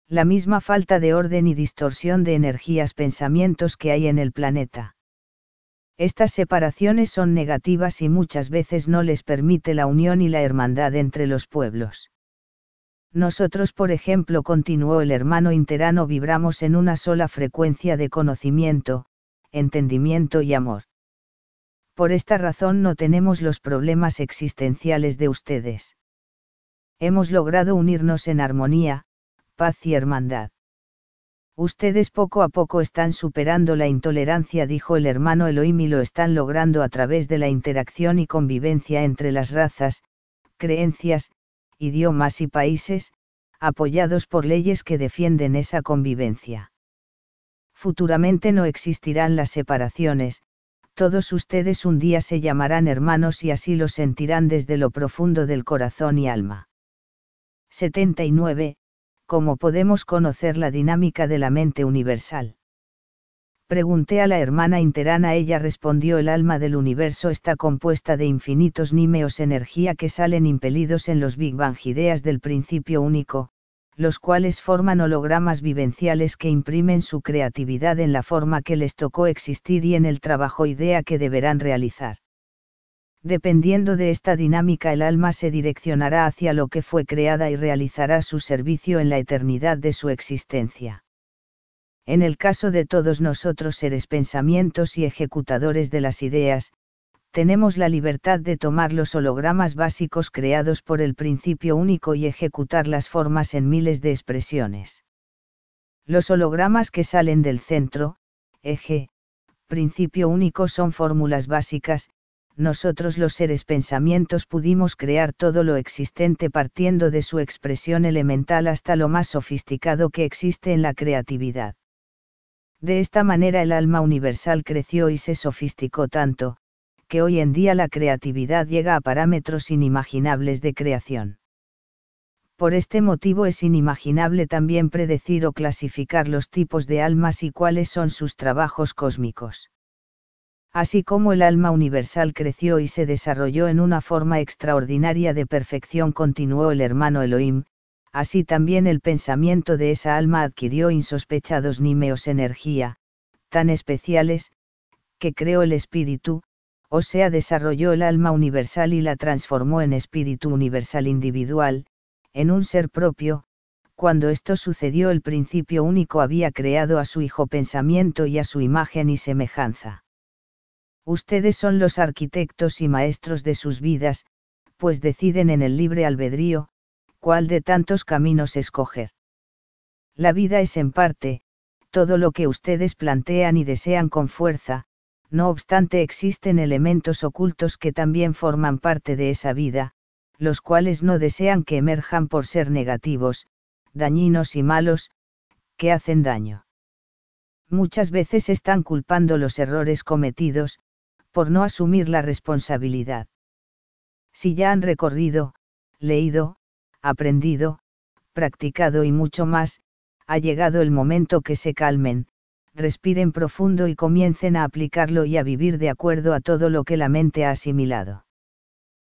La misma falta de orden y distorsión de energías pensamientos que hay en el planeta. Estas separaciones son negativas y muchas veces no les permite la unión y la hermandad entre los pueblos. Nosotros, por ejemplo, continuó el hermano interano, vibramos en una sola frecuencia de conocimiento, entendimiento y amor. Por esta razón no tenemos los problemas existenciales de ustedes. Hemos logrado unirnos en armonía, paz y hermandad. Ustedes poco a poco están superando la intolerancia, dijo el hermano Elohim, y lo están logrando a través de la interacción y convivencia entre las razas, creencias, idiomas y países, apoyados por leyes que defienden esa convivencia. Futuramente no existirán las separaciones, todos ustedes un día se llamarán hermanos y así lo sentirán desde lo profundo del corazón y alma. 79. ¿Cómo podemos conocer la dinámica de la mente universal? Pregunté a la hermana interana. Ella respondió: el alma del universo está compuesta de infinitos nímeos, energía que salen impelidos en los Big Bang, ideas del principio único, los cuales forman hologramas vivenciales que imprimen su creatividad en la forma que les tocó existir y en el trabajo idea que deberán realizar. Dependiendo de esta dinámica, el alma se direccionará hacia lo que fue creada y realizará su servicio en la eternidad de su existencia. En el caso de todos nosotros, seres pensamientos y ejecutadores de las ideas, tenemos la libertad de tomar los hologramas básicos creados por el principio único y ejecutar las formas en miles de expresiones. Los hologramas que salen del centro, eje, principio único, son fórmulas básicas. Nosotros, los seres pensamientos, pudimos crear todo lo existente partiendo de su expresión elemental hasta lo más sofisticado que existe en la creatividad. De esta manera el alma universal creció y se sofisticó tanto, que hoy en día la creatividad llega a parámetros inimaginables de creación. Por este motivo es inimaginable también predecir o clasificar los tipos de almas y cuáles son sus trabajos cósmicos. Así como el alma universal creció y se desarrolló en una forma extraordinaria de perfección, continuó el hermano Elohim, así también el pensamiento de esa alma adquirió insospechados nímeos, energía, tan especiales, que creó el espíritu, o sea, desarrolló el alma universal y la transformó en espíritu universal individual, en un ser propio. Cuando esto sucedió, el principio único había creado a su hijo pensamiento y a su imagen y semejanza. Ustedes son los arquitectos y maestros de sus vidas, pues deciden en el libre albedrío, cuál de tantos caminos escoger. La vida es en parte, todo lo que ustedes plantean y desean con fuerza. No obstante, existen elementos ocultos que también forman parte de esa vida, los cuales no desean que emerjan por ser negativos, dañinos y malos, que hacen daño. Muchas veces están culpando los errores cometidos, por no asumir la responsabilidad. Si ya han recorrido, leído, aprendido, practicado y mucho más, ha llegado el momento que se calmen, respiren profundo y comiencen a aplicarlo y a vivir de acuerdo a todo lo que la mente ha asimilado.